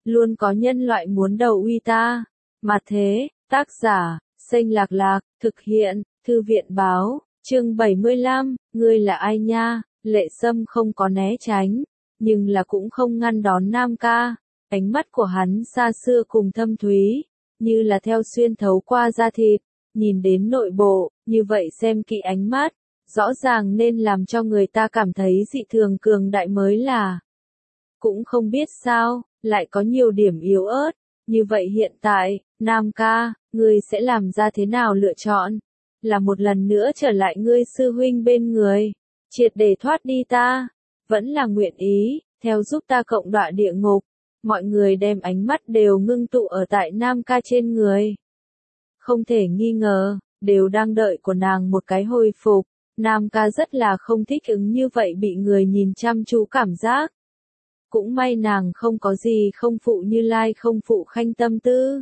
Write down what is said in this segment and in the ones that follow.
luôn có nhân loại muốn đầu uy ta. Mà thế, tác giả, Xanh Lạc Lạc, thực hiện, Thư viện báo, chương 75, ngươi là ai nha? Lệ Sâm không có né tránh, nhưng là cũng không ngăn đón Nam ca. Ánh mắt của hắn xa xưa cùng thâm thúy, như là theo xuyên thấu qua da thịt, nhìn đến nội bộ, như vậy xem kỹ ánh mắt, rõ ràng nên làm cho người ta cảm thấy dị thường cường đại mới là. Cũng không biết sao, lại có nhiều điểm yếu ớt, như vậy hiện tại, Nam ca, ngươi sẽ làm ra thế nào lựa chọn? Là một lần nữa trở lại ngươi sư huynh bên người, triệt để thoát đi ta, vẫn là nguyện ý, theo giúp ta cộng đọa địa ngục. Mọi người đem ánh mắt đều ngưng tụ ở tại Nam ca trên người. Không thể nghi ngờ, đều đang đợi của nàng một cái hồi phục. Nam ca rất là không thích ứng như vậy bị người nhìn chăm chú cảm giác. Cũng may nàng không có gì không phụ Như Lai không phụ Khanh tâm tư.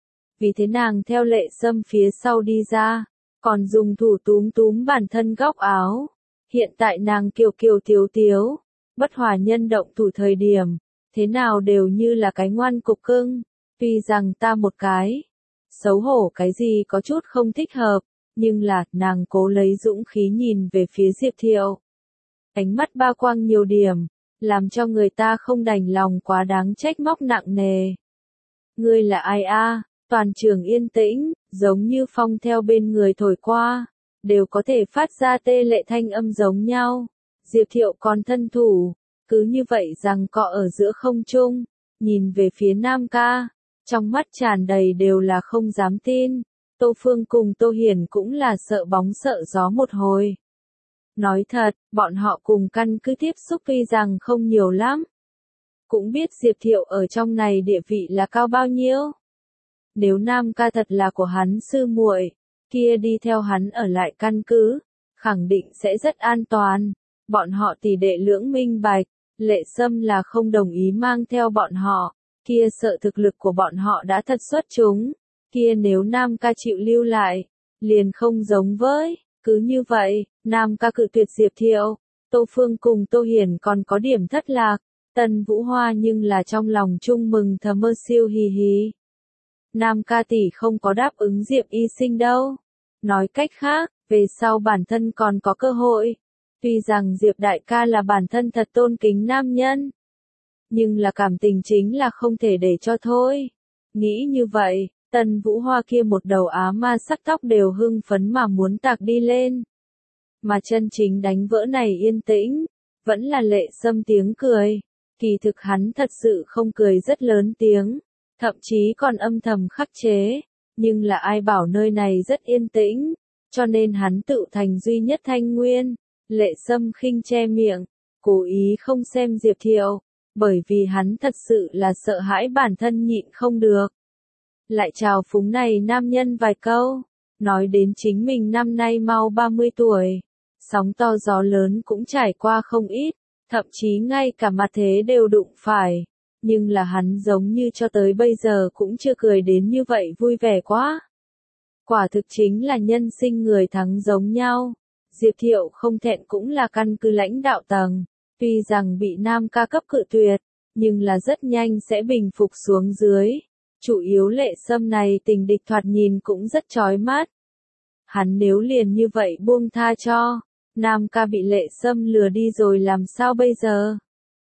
Vì thế nàng theo Lệ Sâm phía sau đi ra, còn dùng thủ túm túm bản thân góc áo. Hiện tại nàng kiều kiều tiếu tiếu, bất hòa nhân động thủ thời điểm, thế nào đều như là cái ngoan cục cưng. Tuy rằng ta một cái, xấu hổ cái gì có chút không thích hợp, nhưng là, nàng cố lấy dũng khí nhìn về phía Diệp Thiệu. Ánh mắt ba quang nhiều điểm, làm cho người ta không đành lòng quá đáng trách móc nặng nề. Ngươi là ai a? Toàn trường yên tĩnh, giống như phong theo bên người thổi qua, đều có thể phát ra tê lệ thanh âm giống nhau. Diệp Thiệu còn thân thủ, cứ như vậy rằng cọ ở giữa không trung, nhìn về phía Nam ca, trong mắt tràn đầy đều là không dám tin. Tô Phương cùng Tô Hiển cũng là sợ bóng sợ gió một hồi. Nói thật, bọn họ cùng căn cứ tiếp xúc tuy rằng không nhiều lắm. Cũng biết Diệp Thiệu ở trong này địa vị là cao bao nhiêu. Nếu Nam ca thật là của hắn sư muội, kia đi theo hắn ở lại căn cứ, khẳng định sẽ rất an toàn. Bọn họ tỷ đệ lưỡng minh bạch, Lệ Sâm là không đồng ý mang theo bọn họ, kia sợ thực lực của bọn họ đã thật xuất chúng. Kia nếu Nam ca chịu lưu lại, liền không giống với, cứ như vậy, Nam ca cự tuyệt Diệp Thiệu. Tô Phương cùng Tô Hiển còn có điểm thất lạc, Tần Vũ Hoa nhưng là trong lòng chung mừng thầm mơ siêu hì hì. Nam ca tỷ không có đáp ứng Diệp Y Sinh đâu. Nói cách khác, về sau bản thân còn có cơ hội. Tuy rằng Diệp đại ca là bản thân thật tôn kính nam nhân, nhưng là cảm tình chính là không thể để cho thôi. Nghĩ như vậy, Tần Vũ Hoa kia một đầu á ma sắc tóc đều hưng phấn mà muốn tạc đi lên. Mà chân chính đánh vỡ này yên tĩnh, vẫn là Lệ Sâm tiếng cười. Kỳ thực hắn thật sự không cười rất lớn tiếng, thậm chí còn âm thầm khắc chế, nhưng là ai bảo nơi này rất yên tĩnh, cho nên hắn tự thành duy nhất thanh nguyên. Lệ Sâm khinh che miệng, cố ý không xem Diệp Thiệu, bởi vì hắn thật sự là sợ hãi bản thân nhịn không được. Lại chào phúng này nam nhân vài câu, nói đến chính mình năm nay mau 30 tuổi, sóng to gió lớn cũng trải qua không ít, thậm chí ngay cả mặt thế đều đụng phải, nhưng là hắn giống như cho tới bây giờ cũng chưa cười đến như vậy vui vẻ quá. Quả thực chính là nhân sinh người thắng giống nhau. Diệp Thiệu không thẹn cũng là căn cứ lãnh đạo tầng, tuy rằng bị Nam ca cấp cự tuyệt, nhưng là rất nhanh sẽ bình phục xuống dưới. Chủ yếu Lệ Sâm này tình địch thoạt nhìn cũng rất chói mắt. Hắn nếu liền như vậy buông tha cho, Nam ca bị Lệ Sâm lừa đi rồi làm sao bây giờ?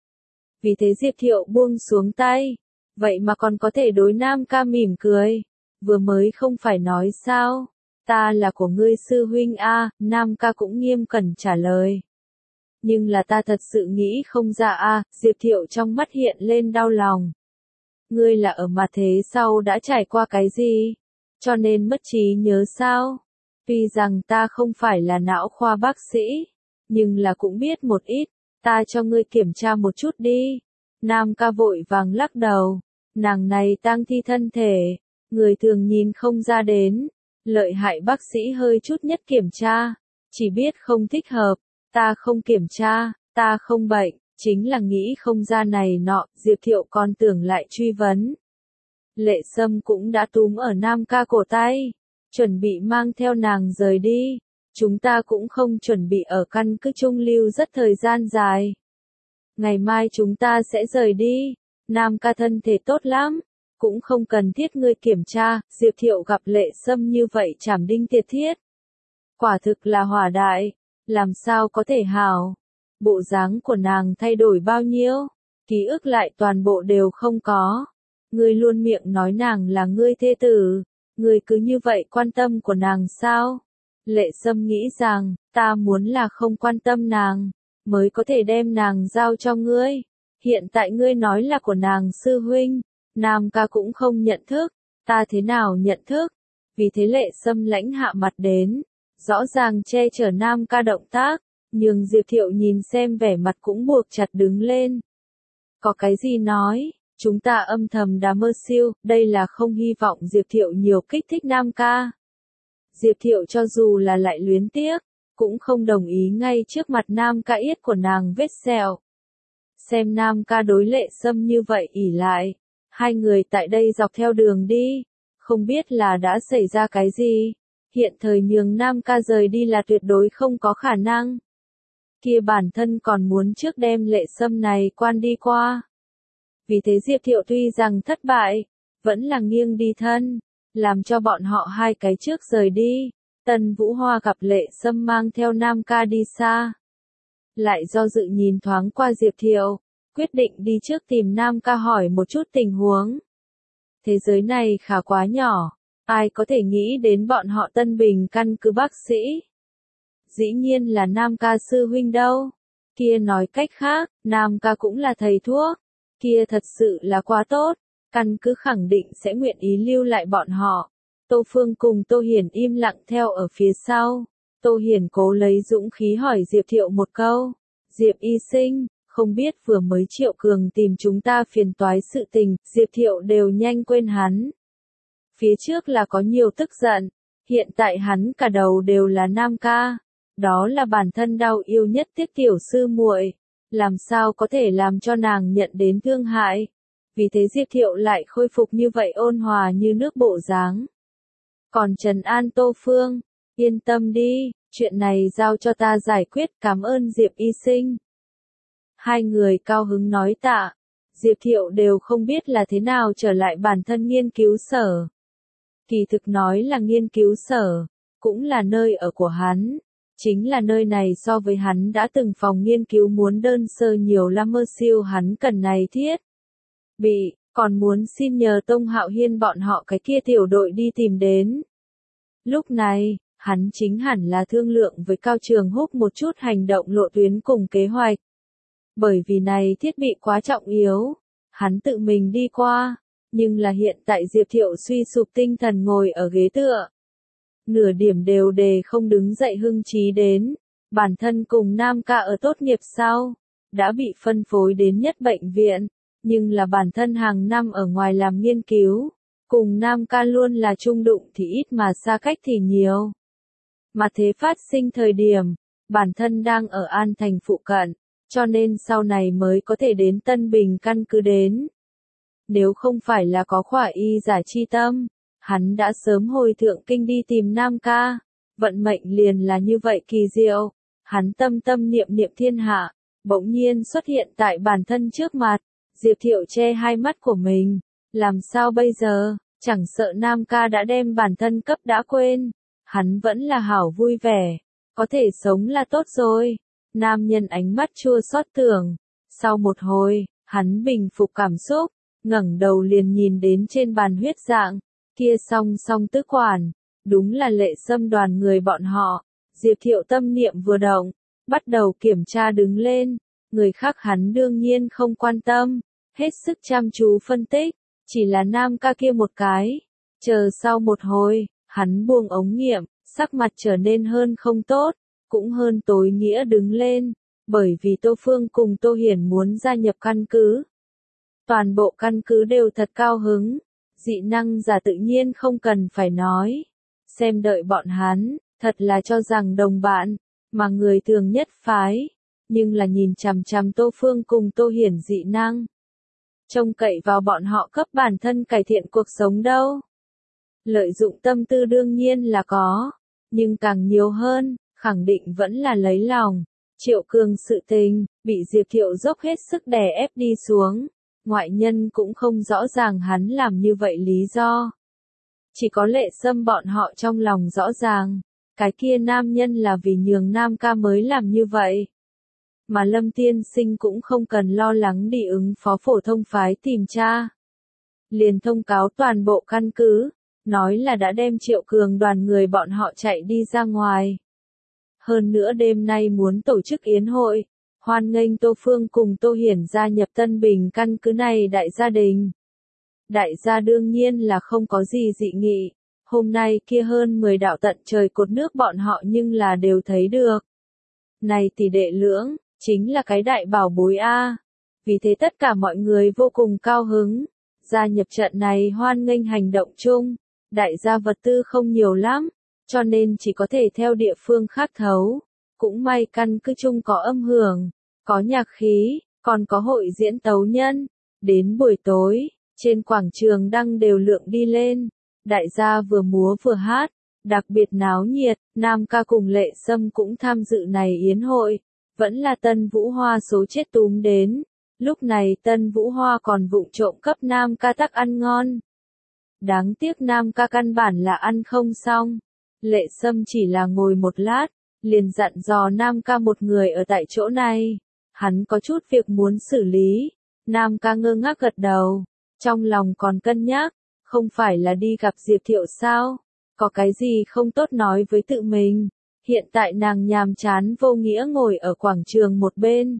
Vì thế Diệp Thiệu buông xuống tay, vậy mà còn có thể đối Nam ca mỉm cười. Vừa mới không phải nói sao? Ta là của ngươi sư huynh a, Nam ca cũng nghiêm cẩn trả lời. Nhưng là ta thật sự nghĩ không ra a, Diệp Thiệu trong mắt hiện lên đau lòng. Ngươi là ở mặt thế sau đã trải qua cái gì? Cho nên mất trí nhớ sao? Tuy rằng ta không phải là não khoa bác sĩ, nhưng là cũng biết một ít, ta cho ngươi kiểm tra một chút đi. Nam ca vội vàng lắc đầu, nàng này tang thi thân thể, người thường nhìn không ra đến. Lợi hại bác sĩ hơi chút nhất kiểm tra, chỉ biết không thích hợp, ta không kiểm tra, ta không bệnh, chính là nghĩ không ra này nọ. Diệp Thiệu còn tưởng lại truy vấn. Lệ Sâm cũng đã túm ở Nam ca cổ tay, chuẩn bị mang theo nàng rời đi. Chúng ta cũng không chuẩn bị ở căn cứ trung lưu rất thời gian dài. Ngày mai chúng ta sẽ rời đi. Nam ca thân thể tốt lắm, cũng không cần thiết ngươi kiểm tra, Diệp Thiệu gặp Lệ Sâm như vậy chảm đinh tiệt thiết. Quả thực là hỏa đại, làm sao có thể hảo. Bộ dáng của nàng thay đổi bao nhiêu, ký ức lại toàn bộ đều không có. Ngươi luôn miệng nói nàng là ngươi thê tử, ngươi cứ như vậy quan tâm của nàng sao? Lệ Sâm nghĩ rằng, ta muốn là không quan tâm nàng, mới có thể đem nàng giao cho ngươi. Hiện tại ngươi nói là của nàng sư huynh, Nam ca cũng không nhận thức, ta thế nào nhận thức? Vì thế Lệ Sâm lãnh hạ mặt đến, rõ ràng che chở Nam ca động tác, nhưng Diệp Thiệu nhìn xem vẻ mặt cũng buộc chặt đứng lên. Có cái gì nói, chúng ta âm thầm đá mơ siêu, đây là không hy vọng Diệp Thiệu nhiều kích thích Nam ca. Diệp Thiệu cho dù là lại luyến tiếc, cũng không đồng ý ngay trước mặt Nam ca yết của nàng vết sẹo. Xem Nam ca đối Lệ Sâm như vậy ỉ lại, hai người tại đây dọc theo đường đi, không biết là đã xảy ra cái gì, hiện thời nhường Nam ca rời đi là tuyệt đối không có khả năng. Kia bản thân còn muốn trước đem Lệ Sâm này quan đi qua. Vì thế Diệp Thiệu tuy rằng thất bại, vẫn là nghiêng đi thân, làm cho bọn họ hai cái trước rời đi. Tần Vũ Hoa gặp Lệ Sâm mang theo Nam ca đi xa. Lại do dự nhìn thoáng qua Diệp Thiệu, quyết định đi trước tìm Nam ca hỏi một chút tình huống. Thế giới này khá quá nhỏ, ai có thể nghĩ đến bọn họ Tân Bình căn cứ bác sĩ. Dĩ nhiên là Nam ca sư huynh đâu. Kia nói cách khác, Nam ca cũng là thầy thuốc. Kia thật sự là quá tốt, căn cứ khẳng định sẽ nguyện ý lưu lại bọn họ. Tô Phương cùng Tô Hiển im lặng theo ở phía sau. Tô Hiển cố lấy dũng khí hỏi Diệp Thiệu một câu. Diệp y sinh, không biết vừa mới Triệu Cường tìm chúng ta phiền toái sự tình, Diệp Thiệu đều nhanh quên hắn. Phía trước là có nhiều tức giận, hiện tại hắn cả đầu đều là Nam ca. Đó là bản thân đau yêu nhất tiếc tiểu sư muội, làm sao có thể làm cho nàng nhận đến thương hại. Vì thế Diệp Thiệu lại khôi phục như vậy ôn hòa như nước bộ dáng. Còn Trần An Tô Phương, yên tâm đi, chuyện này giao cho ta giải quyết, cảm ơn Diệp y sinh. Hai người cao hứng nói tạ, Diệp Thiệu đều không biết là thế nào trở lại bản thân nghiên cứu sở. Kỳ thực nói là nghiên cứu sở, cũng là nơi ở của hắn. Chính là nơi này so với hắn đã từng phòng nghiên cứu muốn đơn sơ nhiều lắm, mơ siêu hắn cần này thiết. Còn muốn xin nhờ Tông Hạo Hiên bọn họ cái kia tiểu đội đi tìm đến. Lúc này, hắn chính hẳn là thương lượng với Cao Trường Húc một chút hành động lộ tuyến cùng kế hoạch. Bởi vì này thiết bị quá trọng yếu, hắn tự mình đi qua, nhưng là hiện tại Diệp Thiệu suy sụp tinh thần ngồi ở ghế tựa. Nửa điểm đều đề không đứng dậy hưng trí đến, bản thân cùng Nam ca ở tốt nghiệp sau, đã bị phân phối đến nhất bệnh viện, nhưng là bản thân hàng năm ở ngoài làm nghiên cứu, cùng Nam ca luôn là chung đụng thì ít mà xa cách thì nhiều. Mà thế phát sinh thời điểm, bản thân đang ở An Thành phụ cận, cho nên sau này mới có thể đến Tân Bình căn cứ đến. Nếu không phải là có khỏa y giả chi tâm, hắn đã sớm hồi thượng kinh đi tìm Nam ca. Vận mệnh liền là như vậy kỳ diệu. Hắn tâm tâm niệm niệm thiên hạ, bỗng nhiên xuất hiện tại bản thân trước mặt. Diệp Thiệu che hai mắt của mình. Làm sao bây giờ, chẳng sợ Nam ca đã đem bản thân cấp đã quên. Hắn vẫn là hảo vui vẻ, có thể sống là tốt rồi. Nam nhân ánh mắt chua xót tưởng. Sau một hồi, hắn bình phục cảm xúc, ngẩng đầu liền nhìn đến trên bàn huyết dạng. Kia song song tứ quản, đúng là Lệ Sâm đoàn người bọn họ. Diệp Thiệu tâm niệm vừa động, bắt đầu kiểm tra đứng lên. Người khác hắn đương nhiên không quan tâm, hết sức chăm chú phân tích, chỉ là Nam ca kia một cái. Chờ sau một hồi, hắn buông ống nghiệm, sắc mặt trở nên hơn không tốt, cũng hơn tối nghĩa đứng lên, bởi vì Tô Phương cùng Tô Hiển muốn gia nhập căn cứ. Toàn bộ căn cứ đều thật cao hứng, dị năng giả tự nhiên không cần phải nói. Xem đợi bọn hắn, thật là cho rằng đồng bạn, mà người thường nhất phái, nhưng là nhìn chằm chằm Tô Phương cùng Tô Hiển dị năng. Trông cậy vào bọn họ cấp bản thân cải thiện cuộc sống đâu. Lợi dụng tâm tư đương nhiên là có, nhưng càng nhiều hơn, khẳng định vẫn là lấy lòng. Triệu Cường sự tình, bị Diệp Thiệu dốc hết sức đè ép đi xuống. ngoại nhân cũng không rõ ràng hắn làm như vậy lý do. Chỉ có Lệ Sâm bọn họ trong lòng rõ ràng, cái kia nam nhân là vì nhường Nam ca mới làm như vậy. Mà Lâm tiên sinh cũng không cần lo lắng đi ứng phó phổ thông phái tìm tra. Liền thông cáo toàn bộ căn cứ, nói là đã đem Triệu Cường đoàn người bọn họ chạy đi ra ngoài. Hơn nữa đêm nay muốn tổ chức yến hội, hoan nghênh Tô Phương cùng Tô Hiển gia nhập Tân Bình căn cứ này đại gia đình. Đại gia đương nhiên là không có gì dị nghị, hôm nay kia hơn 10 đạo tận trời cột nước bọn họ nhưng là đều thấy được. Này tỷ đệ lưỡng, chính là cái đại bảo bối a. Vì thế tất cả mọi người vô cùng cao hứng, gia nhập trận này hoan nghênh hành động chung, đại gia vật tư không nhiều lắm, cho nên chỉ có thể theo địa phương khác thấu. Cũng may căn cứ chung có âm hưởng, có nhạc khí, còn có hội diễn tấu nhân. Đến buổi tối, trên quảng trường đăng đều lượng đi lên, đại gia vừa múa vừa hát, đặc biệt náo nhiệt, Nam ca cùng Lệ Sâm cũng tham dự này yến hội, vẫn là Tân Vũ Hoa số chết túm đến, lúc này Tân Vũ Hoa còn vụng trộm cấp Nam ca tắc ăn ngon. Đáng tiếc Nam ca căn bản là ăn không xong, Lệ Sâm chỉ là ngồi một lát, liền dặn dò Nam ca một người ở tại chỗ này, hắn có chút việc muốn xử lý, Nam ca ngơ ngác gật đầu, trong lòng còn cân nhắc, không phải là đi gặp Diệp Thiệu sao, có cái gì không tốt nói với tự mình, hiện tại nàng nhàm chán vô nghĩa ngồi ở quảng trường một bên.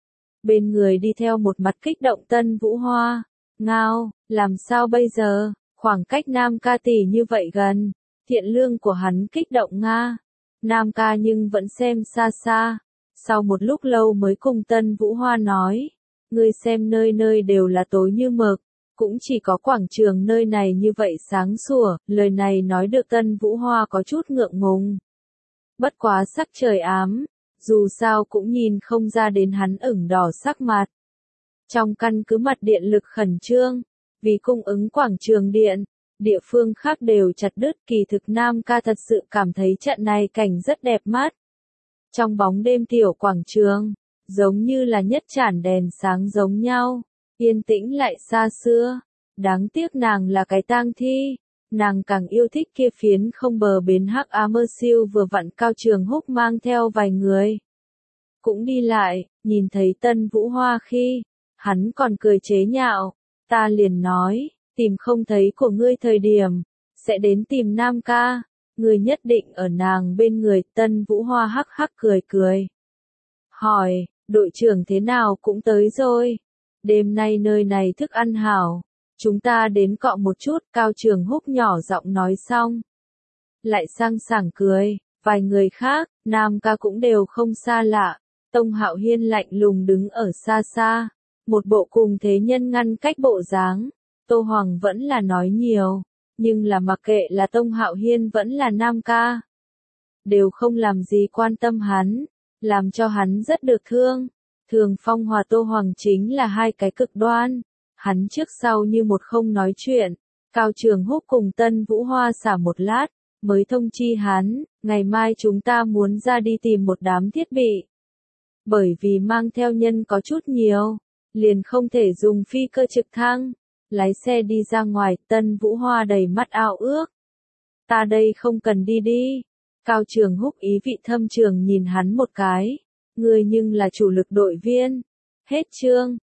Bên người đi theo một mặt kích động Tân Vũ Hoa, ngao, làm sao bây giờ, khoảng cách Nam ca tỷ như vậy gần, thiện lương của hắn kích động nga. Nam ca nhưng vẫn xem xa xa, sau một lúc lâu mới cùng Tân Vũ Hoa nói, ngươi xem nơi nơi đều là tối như mực, cũng chỉ có quảng trường nơi này như vậy sáng sủa, lời này nói được Tân Vũ Hoa có chút ngượng ngùng. Bất quá sắc trời ám, dù sao cũng nhìn không ra đến hắn ửng đỏ sắc mặt. Trong căn cứ mặt điện lực khẩn trương, vì cung ứng quảng trường điện, địa phương khác đều chặt đứt, kỳ thực Nam ca thật sự cảm thấy trận này cảnh rất đẹp mắt. Trong bóng đêm tiểu quảng trường, giống như là nhất tràn đèn sáng giống nhau, yên tĩnh lại xa xưa. Đáng tiếc nàng là cái tang thi, nàng càng yêu thích kia phiến không bờ bến hắc Mơ Siêu vừa vặn Cao Trường Húc mang theo vài người. Cũng đi lại, nhìn thấy Tân Vũ Hoa khi, hắn còn cười chế nhạo, ta liền nói, tìm không thấy của ngươi thời điểm, sẽ đến tìm Nam ca, ngươi nhất định ở nàng bên người. Tân Vũ Hoa hắc hắc cười cười. Hỏi, đội trưởng thế nào cũng tới rồi, đêm nay nơi này thức ăn hảo, chúng ta đến cọ một chút. Cao Trường Húc nhỏ giọng nói xong, lại sang sảng cười, vài người khác, Nam ca cũng đều không xa lạ. Tông Hạo Hiên lạnh lùng đứng ở xa xa, một bộ cùng thế nhân ngăn cách bộ dáng. Tô Hoàng vẫn là nói nhiều, nhưng là mặc kệ là Tông Hạo Hiên vẫn là Nam ca, đều không làm gì quan tâm hắn, làm cho hắn rất được thương. Thường Phong hòa Tô Hoàng chính là hai cái cực đoan, hắn trước sau như một không nói chuyện. Cao Trường Húc cùng Tân Vũ Hoa xả một lát, mới thông chi hắn, ngày mai chúng ta muốn ra đi tìm một đám thiết bị. Bởi vì mang theo nhân có chút nhiều, liền không thể dùng phi cơ trực thăng, lái xe đi ra ngoài. Tân Vũ Hoa đầy mắt ao ước. Ta đây không cần đi đi. Cao Trường Húc ý vị thâm trường nhìn hắn một cái. Ngươi nhưng là chủ lực đội viên. Hết chương.